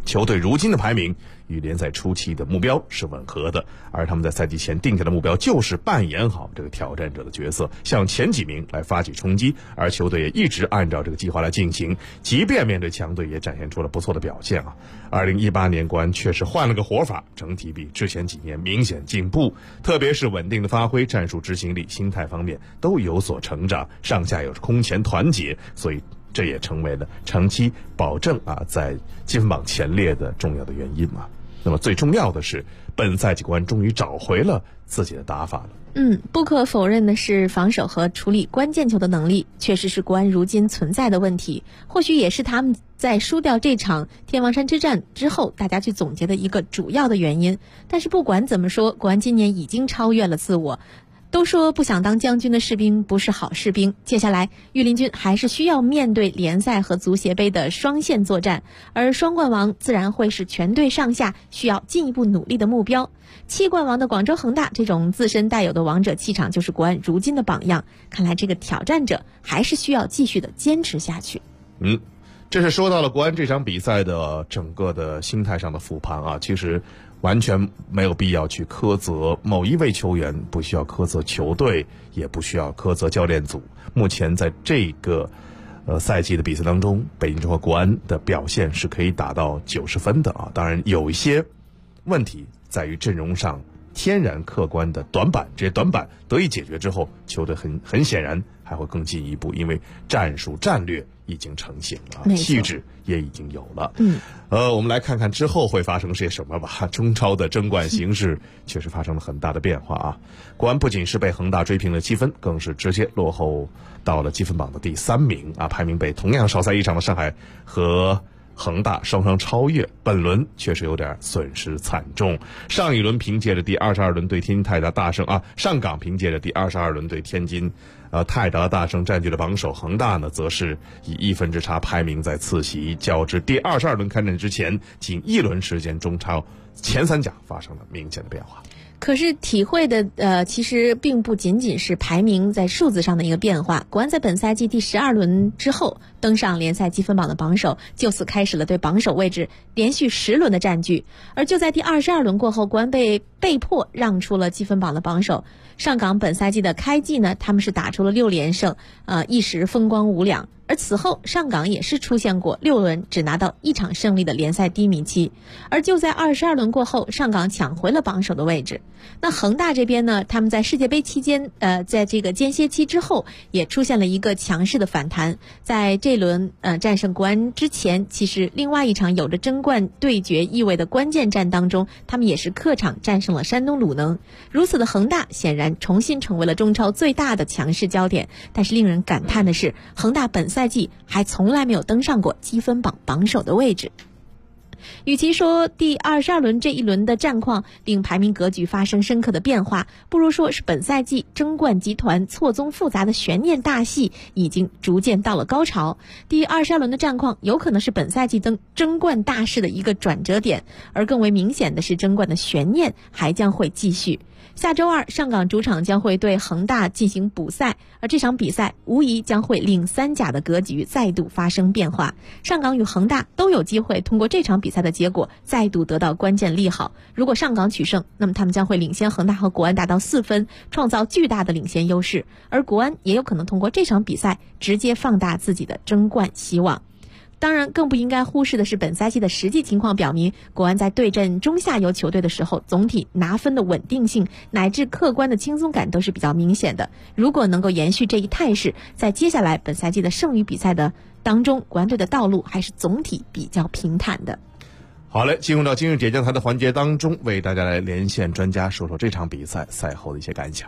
球队如今的排名与联赛初期的目标是吻合的，而他们在赛季前定下的目标就是扮演好这个挑战者的角色，向前几名来发起冲击，而球队也一直按照这个计划来进行，即便面对强队也展现出了不错的表现啊。2018年国安确实换了个活法，整体比之前几年明显进步，特别是稳定的发挥、战术执行力、心态方面都有所成长，上下有空前团结，所以这也成为了长期保证在积分榜前列的重要的原因嘛。那么最重要的是，本赛季国安终于找回了自己的打法了。 不可否认的是，防守和处理关键球的能力确实是国安如今存在的问题，或许也是他们在输掉这场天王山之战之后大家去总结的一个主要的原因。但是不管怎么说，国安今年已经超越了自我。都说不想当将军的士兵不是好士兵，接下来御林军还是需要面对联赛和足协杯的双线作战，而双冠王自然会是全队上下需要进一步努力的目标。7冠王的广州恒大这种自身带有的王者气场就是国安如今的榜样，看来这个挑战者还是需要继续的坚持下去。 这是说到了国安这场比赛的整个的心态上的复盘啊，其实完全没有必要去苛责某一位球员，不需要苛责球队，也不需要苛责教练组。目前在这个赛季的比赛当中，北京中赫国安的表现是可以达到90分的啊。当然有一些问题在于阵容上天然客观的短板，这些短板得以解决之后，球队很显然还会更进一步，因为战术战略已经成型了，气质也已经有了。我们来看看之后会发生些什么吧。中超的争冠形势确实发生了很大的变化啊！国安不仅是被恒大追平了7分，更是直接落后到了积分榜的第3名啊，排名被同样少赛一场的上海和恒大双双超越，本轮确实有点损失惨重。上一轮凭借着第22轮对天津泰达大胜啊，上港凭借着第22轮对天津泰达大胜占据了榜首，恒大呢则是以1分之差排名在次席，较之第22轮开战之前仅1轮时间，中超前3甲发生了明显的变化。 可是体会的其实并不仅仅是排名在数字上的一个变化。国安在本赛季第12轮之后登上联赛积分榜的榜首，就此开始了对榜首位置连续10轮的占据。而就在第22轮过后，国安被迫让出了积分榜的榜首。上港本赛季的开季呢，他们是打出了6连胜，一时风光无两。而此后上港也是出现过6轮只拿到1场胜利的联赛低迷期，而就在22轮过后，上港抢回了榜首的位置。那恒大这边呢，他们在世界杯期间在这个间歇期之后也出现了一个强势的反弹，在这轮战胜国安之前，其实另外一场有着争冠对决意味的关键战当中，他们也是客场战胜了山东鲁能。如此的恒大显然重新成为了中超最大的强势焦点，但是令人感叹的是，恒大本赛季还从来没有登上过积分榜榜首的位置。与其说第22轮这一轮的战况令排名格局发生深刻的变化，不如说是本赛季争冠集团错综复杂的悬念大戏已经逐渐到了高潮。第22轮的战况有可能是本赛季争冠大势的一个转折点，而更为明显的是，争冠的悬念还将会继续。下周2，上港主场将会对恒大进行补赛，而这场比赛无疑将会令3甲的格局再度发生变化。上港与恒大都有机会通过这场比赛的结果再度得到关键利好。如果上港取胜，那么他们将会领先恒大和国安达到4分，创造巨大的领先优势，而国安也有可能通过这场比赛直接放大自己的争冠希望。当然，更不应该忽视的是，本赛季的实际情况表明，国安在对阵中下游球队的时候，总体拿分的稳定性乃至客观的轻松感都是比较明显的。如果能够延续这一态势，在接下来本赛季的剩余比赛的当中，国安队的道路还是总体比较平坦的。 好嘞，进入到今日点将台的环节当中，为大家来连线专家说说这场比赛赛后的一些感想。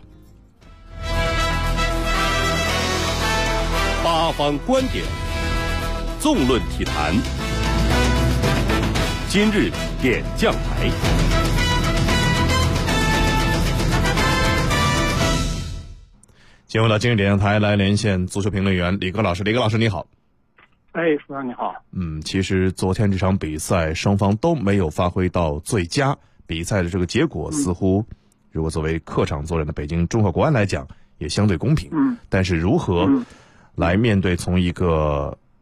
八方观点，纵论体坛，今日点将台。 进入到今日点将台，来连线足球评论员李戈老师。李戈老师你好。 舒阳你好。 其实昨天这场比赛双方都没有发挥到最佳，比赛的这个结果似乎如果作为客场作战的北京中赫国安来讲也相对公平。但是如何来面对从一个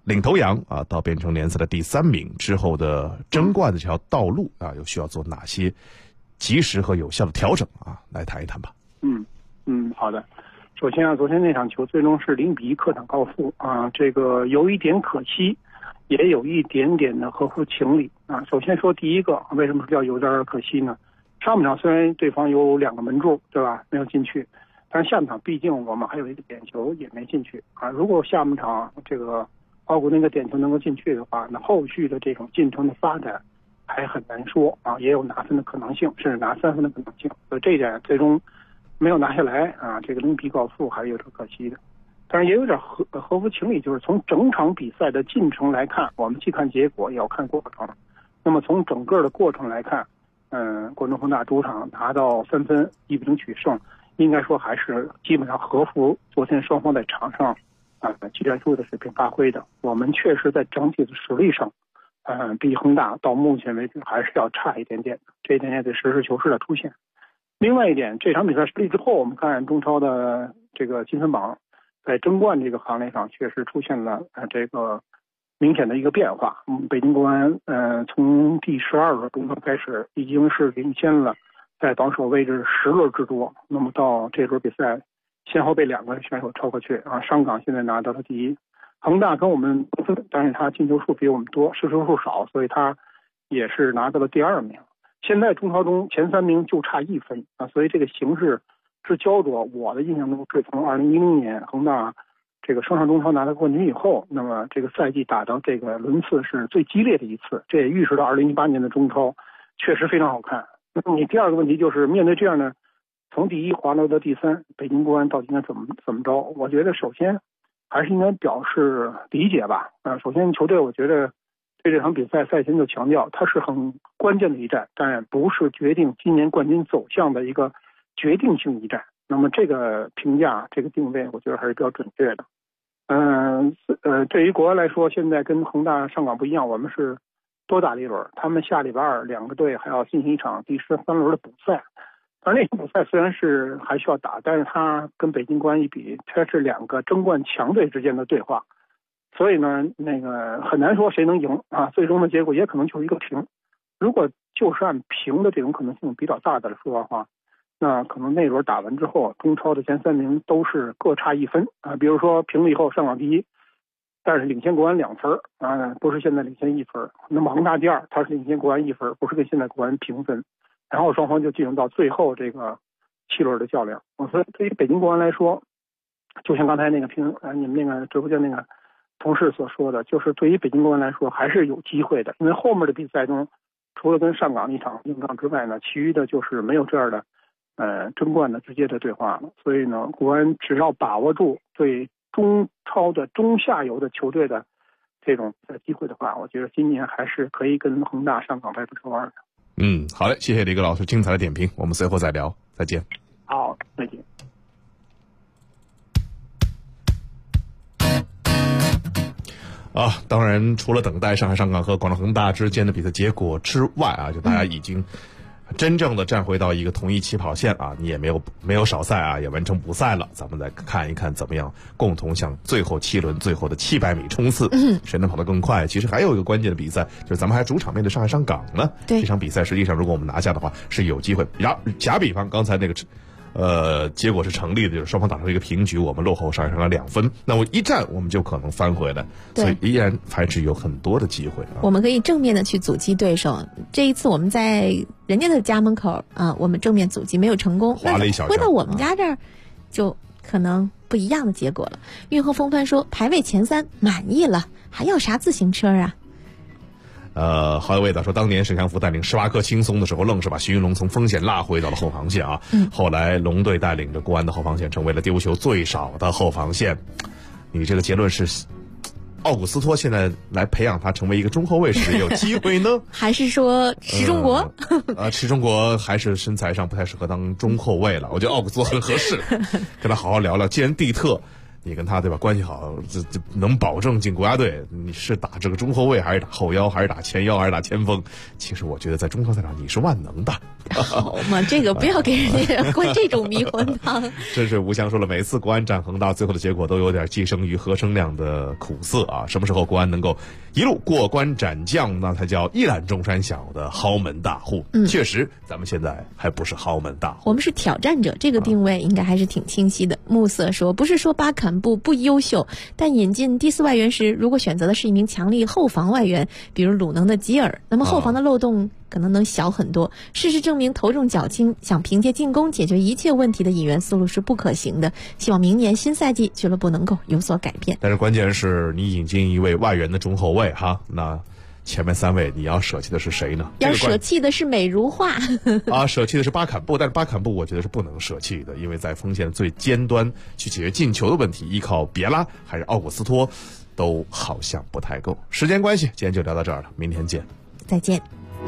领头羊啊，到变成联赛的第3名之后的争冠的这条道路啊，又需要做哪些及时和有效的调整啊？来谈一谈吧。 好的。首先啊，昨天那场球最终是0-1客场告负啊，这个有一点可惜，也有一点点的合乎情理啊。首先说第一个，为什么叫有点可惜呢？上半场虽然对方有2个门柱，对吧，没有进去，但是下半场毕竟我们还有一个点球也没进去啊。如果下半场这个奥古那个点球能够进去的话，那后续的这种进程的发展还很难说啊，也有拿分的可能性，甚至拿3分的可能性。所以这一点最终没有拿下来啊，这个0-1告负还是有点可惜的。但是也有点合乎情理，就是从整场比赛的进程来看，我们既看结果也要看过程。那么从整个的过程来看，广州恒大主场拿到3分1-0取胜，应该说还是基本上合乎昨天双方在场上技战术的水平发挥的。我们确实在整体的实力上，比恒大到目前为止还是要差一点点的，这一点也得实事求是的出现。另外一点，这场比赛失利之后，我们看中超的这个积分榜在争冠这个行列上确实出现了这个明显的一个变化。北京国安从第12轮中超开始已经是领先了，在榜首位置10轮之多。那么到这轮比赛，先后被2个选手超过去啊。上港现在拿到了第1，恒大跟我们同分，但是他进球数比我们多，失球数少，所以他也是拿到了第2名。现在中超中前3名就差1分啊，所以这个形势之焦灼，我的印象中是从2010年恒大这个升上中超拿到冠军以后，那么这个赛季打到这个轮次是最激烈的一次，这也预示到2018年的中超确实非常好看。那么你第二个问题就是面对这样的从第1滑落到第3，北京国安到底应该怎么着？我觉得首先还是应该表示理解吧。首先球队我觉得对这场比赛赛前就强调，它是很关键的一战，但不是决定今年冠军走向的一个决定性一战。那么这个评价、这个定位，我觉得还是比较准确的。对于国安来说，现在跟恒大、上港不一样，我们是多打了一轮，他们下礼拜22个队还要进行一场第13轮的补赛。而那场补赛虽然是还需要打，但是它跟北京国安一比，它是2个争冠强队之间的对话。所以呢，那个很难说谁能赢啊，最终的结果也可能就是一个平。如果就是按平的这种可能性比较大的说的话，那可能那轮打完之后，中超的前3名都是各差1分啊。比如说平了以后，上港第1，但是领先国安2分啊，不是现在领先1分。那么恒大第2，他是领先国安1分，不是跟现在国安平分。然后双方就进入到最后这个7轮的较量。所以对于北京国安来说，就像刚才那个你们那个直播间那个同事所说的，就是对于北京国安来说还是有机会的，因为后面的比赛中，除了跟上港一场硬仗之外呢，其余的就是没有这样的争冠的直接的对话了。所以呢，国安只要把握住对中超的中下游的球队的这种机会的话，我觉得今年还是可以跟恒大、上港掰出手腕的。 好嘞，谢谢李戈老师精彩的点评，我们随后再聊，再见。 好，再见。 当然除了等待上海上港和广州恒大之间的比赛结果之外啊，就大家已经真正的站回到一个同一起跑线啊，你也没有少赛啊，也完成补赛了，咱们再看一看怎么样共同向最后7轮最后的700米冲刺，谁能跑得更快。其实还有一个关键的比赛，就是咱们还主场面对上海上港呢。这场比赛实际上如果我们拿下的话是有机会。假比方刚才那个结果是成立的，就是双方打成一个平局，我们落后上海上港2分，那么一战我们就可能翻回来，所以依然还是有很多的机会啊。 我们可以正面的去阻击对手。这一次我们在人家的家门口我们正面阻击没有成功， 滑了一小回到我们家这儿就可能不一样的结果了。运河风帆说排位前3满意了，还要啥自行车啊？ 好有味道说，当年沈祥福带领18颗轻松的时候，愣是把徐云龙从锋线拉回到了后防线啊。后来龙队带领着国安的后防线成为了丢球最少的后防线。你这个结论是奥古斯托现在来培养他成为一个中后卫是有机会呢？ 还是说池中国？ 池中国还是身材上不太适合当中后卫了。我觉得奥古斯托很合适，跟他好好聊聊。既然蒂特你跟他对吧关系好，这能保证进国家队，你是打这个中后卫还是打后腰还是打前腰还是打前锋？其实我觉得在中超赛场你是万能的。 好嘛，这个不要给人家灌这种迷魂汤。 真是吴翔说了，每次国安战恒大最后的结果都有点寄生于何生亮的苦涩啊！什么时候国安能够一路过关斩将，那才叫一览众山小的豪门大户。确实咱们现在还不是豪门大户， 我们是挑战者，这个定位应该还是挺清晰的。暮色说，不是说巴坎布不优秀，但引进第4外援时，如果选择的是一名强力后防外援，比如鲁能的吉尔，那么后防的漏洞可能能小很多。事实证明，头重脚轻，想凭借进攻解决一切问题的引援思路是不可行的。希望明年新赛季俱乐部能够有所改变。 但是关键是你引进一位外援的中后卫哈，那前面3位你要舍弃的是谁呢？ 要舍弃的是美如画啊，舍弃的是巴坎布，但是巴坎布我觉得是不能舍弃的，因为在锋线最尖端去解决进球的问题，依靠别拉还是奥古斯托都好像不太够。时间关系，今天就聊到这儿了，明天见， 再见。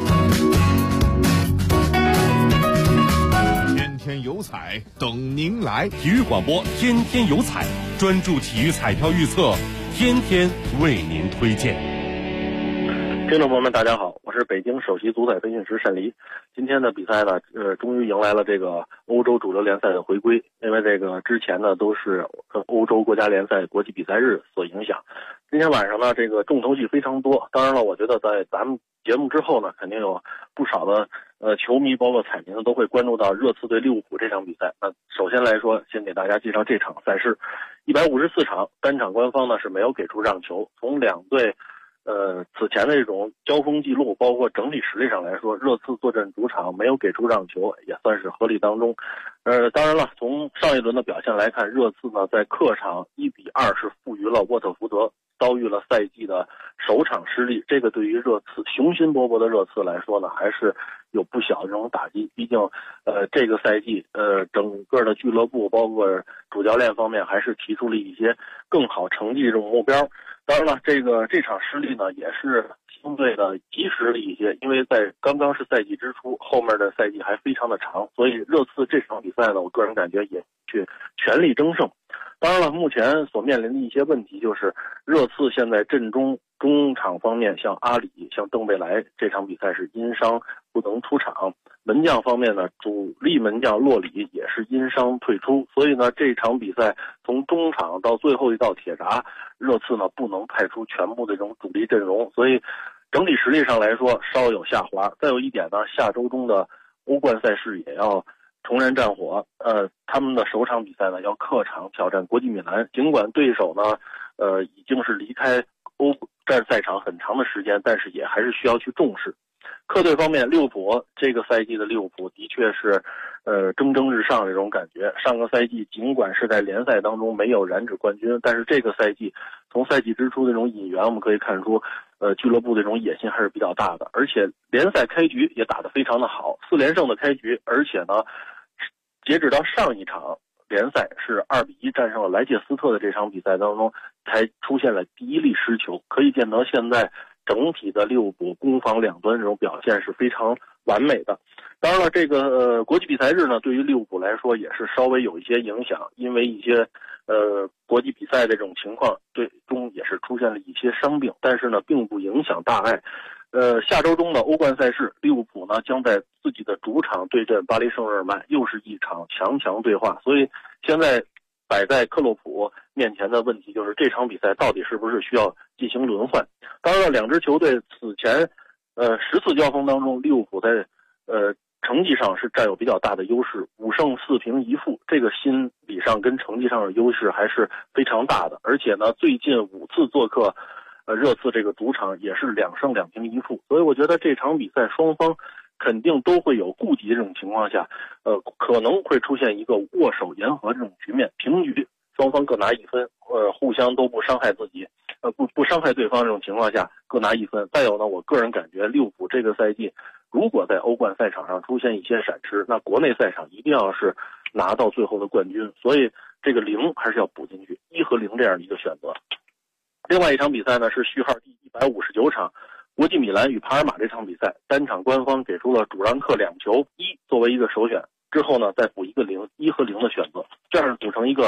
天天有彩等您来， 体育广播天天有彩，专注体育彩票预测，天天为您推荐。 听众朋友们，大家好，我是北京首席足彩培训师单黎。今天的比赛呢，终于迎来了这个欧洲主流联赛的回归。因为这个之前呢都是欧洲国家联赛国际比赛日所影响。今天晚上呢，这个重头戏非常多。当然了，我觉得在咱们节目之后呢，肯定有不少的球迷包括彩民都会关注到热刺对利物浦这场比赛。那首先来说，先给大家介绍这场赛事，154场，单场官方呢是没有给出让球。从两队此前的这种交锋记录，包括整体实力上来说，热刺坐镇主场没有给出让球，也算是合理当中。当然了，从上一轮的表现来看，热刺呢在客场1-2是负于了沃特福德，遭遇了赛季的首场失利。这个对于热刺雄心勃勃的热刺来说呢，还是有不小的这种打击。毕竟这个赛季整个的俱乐部包括主教练方面还是提出了一些更好成绩这种目标。当然了，这场失利呢也是相对的及时了一些，因为在刚刚是赛季之初，后面的赛季还非常的长，所以热刺这场比赛呢，我个人感觉也去全力争胜。当然了，目前所面临的一些问题就是热刺现在阵中场方面，像阿里、像邓贝莱，这场比赛是因伤不能出场。门将方面呢，主力门将洛里也是因伤退出，所以呢，这场比赛从中场到最后一道铁闸，热刺呢不能派出全部的这种主力阵容，所以整体实力上来说稍有下滑。再有一点呢，下周中的欧冠赛事也要重燃战火。他们的首场比赛呢要客场挑战国际米兰，尽管对手呢已经是离开欧战赛场很长的时间，但是也还是需要去重视。客队方面，利物浦这个赛季的利物浦的确是蒸蒸日上这种感觉。上个赛季尽管是在联赛当中没有染指冠军，但是这个赛季从赛季之初的这种引援，我们可以看出俱乐部的这种野心还是比较大的，而且联赛开局也打得非常的好，4连胜的开局，而且呢截止到上一场联赛是2-1战胜了莱切斯特的这场比赛当中，才出现了第一粒失球，可以见得现在整体的利物浦攻防两端这种表现是非常完美的。当然了，这个国际比赛日呢，对于利物浦来说也是稍微有一些影响，因为一些国际比赛的这种情况，对中也是出现了一些伤病，但是呢并不影响大碍。下周中的欧冠赛事，利物浦呢将在自己的主场对阵巴黎圣日耳曼，又是一场强对话。所以现在摆在克洛普面前的问题就是这场比赛到底是不是需要进行轮换。当然了，两支球队此前10次交锋当中，利物浦在成绩上是占有比较大的优势，5胜4平1负，这个心理上跟成绩上的优势还是非常大的。而且呢，最近5次做客热刺这个主场也是2胜2平1负，所以我觉得这场比赛双方肯定都会有顾忌的这种情况下，可能会出现一个握手言和这种局面，平局，双方各拿1分，互相都不伤害自己，不伤害对方这种情况下各拿1分。再有呢，我个人感觉利物浦这个赛季如果在欧冠赛场上出现一些闪失，那国内赛场一定要是拿到最后的冠军，所以这个0还是要补进去，1和0这样的一个选择。另外一场比赛呢是序号第159场，国际米兰与帕尔马这场比赛，单场官方给出了主让客2球，1作为一个首选，之后呢再补一个0，1和0的选择，这样组成一个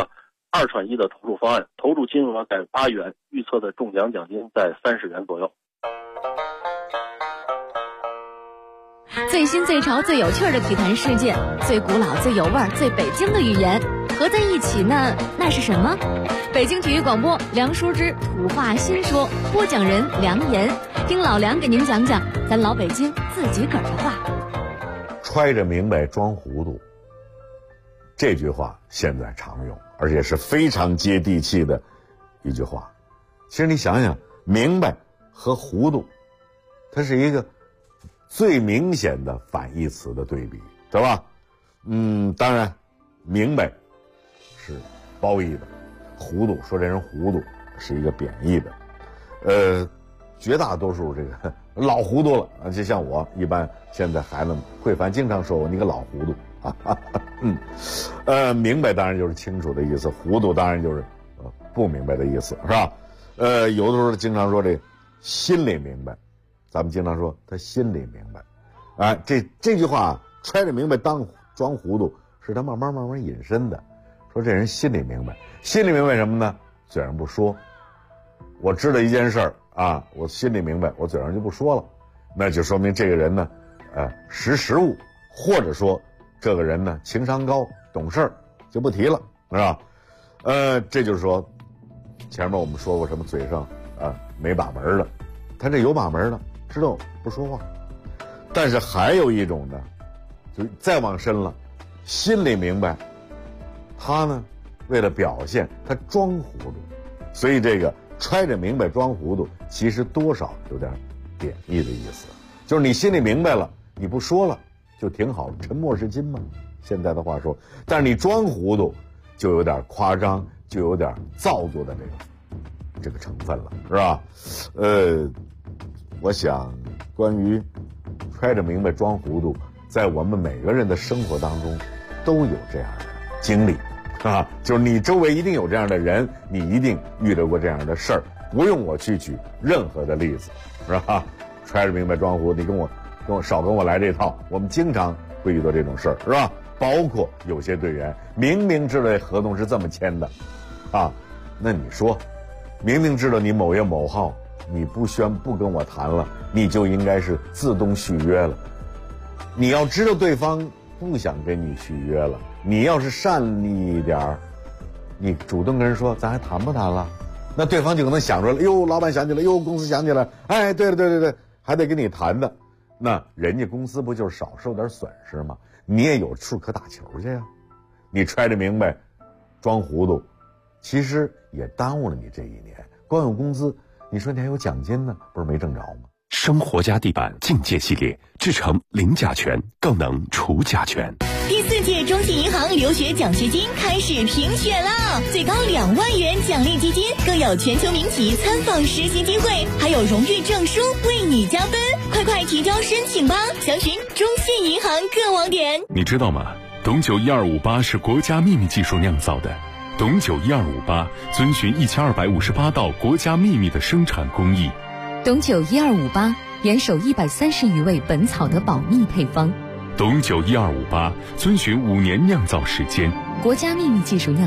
2串1的投注方案，投注金额在8元，预测的中奖奖金在30元左右。 最新最潮最有趣的体坛事件，最古老最有味儿最北京的语言合在一起呢，那是什么？北京体育广播梁淑之土话新说，播讲人梁岩，听老梁给您讲讲咱老北京自己个儿的话。 揣着明白装糊涂，这句话现在常用，而且是非常接地气的一句话。其实你想想，明白和糊涂，它是一个最明显的反义词的对比，对吧？当然，明白是褒义的，糊涂说这人糊涂是一个贬义的。绝大多数这个老糊涂了啊，就像我一般，现在孩子们会凡经常说我你个老糊涂啊。明白当然就是清楚的意思，糊涂当然就是不明白的意思，是吧？有的时候经常说这心里明白，咱们经常说他心里明白，这句话揣着明白装糊涂，是他慢慢引申的，说这人心里明白，心里明白什么呢？嘴上不说。我知道一件事儿啊，我心里明白，我嘴上就不说了，那就说明这个人呢，识时务，或者说这个人呢情商高，懂事儿，就不提了，是吧？这就是说，前面我们说过什么嘴上没把门的，他这有把门的，知道不说话。但是还有一种呢，就再往深了，心里明白，他呢为了表现他装糊涂，所以这个揣着明白装糊涂，其实多少有点贬义的意思，就是你心里明白了，你不说了就挺好，沉默是金嘛，现在的话说。但是你装糊涂，就有点夸张，就有点造作的这个成分了，是吧？我想关于揣着明白装糊涂，在我们每个人的生活当中都有这样的经历啊，就是你周围一定有这样的人，你一定遇到过这样的事儿，不用我去举任何的例子，是吧？揣着明白装糊涂，你跟我少跟我来这套，我们经常会遇到这种事儿，是吧？包括有些队员明明知道合同是这么签的啊，那你说明明知道你某月某号你不跟我谈了，你就应该是自动续约了。你要知道对方不想跟你续约了，你要是善意一点，你主动跟人说咱还谈不谈了，那对方就可能想出来了，哟，老板想起来，哟，公司想起来，哎，对了，还得跟你谈的，那人家公司不就是少受点损失吗？你也有处可打球去呀。你揣着明白装糊涂，其实也耽误了你这一年。光有工资，你说你还有奖金呢，不是没挣着吗？ 生活家地板境界系列制成零甲醛，更能除甲醛。 第4届中信银行留学奖学金开始评选啦！最高2万元奖励基金，更有全球民企参访实习机会，还有荣誉证书为你加分。快提交申请吧！详询中信银行各网点。 你知道吗？董酒1258是国家秘密技术酿造的。董酒1258遵循1258道国家秘密的生产工艺。 董酒1258严守130余味本草的保密配方。 董酒1258遵循5年酿造时间， 国家秘密技术酿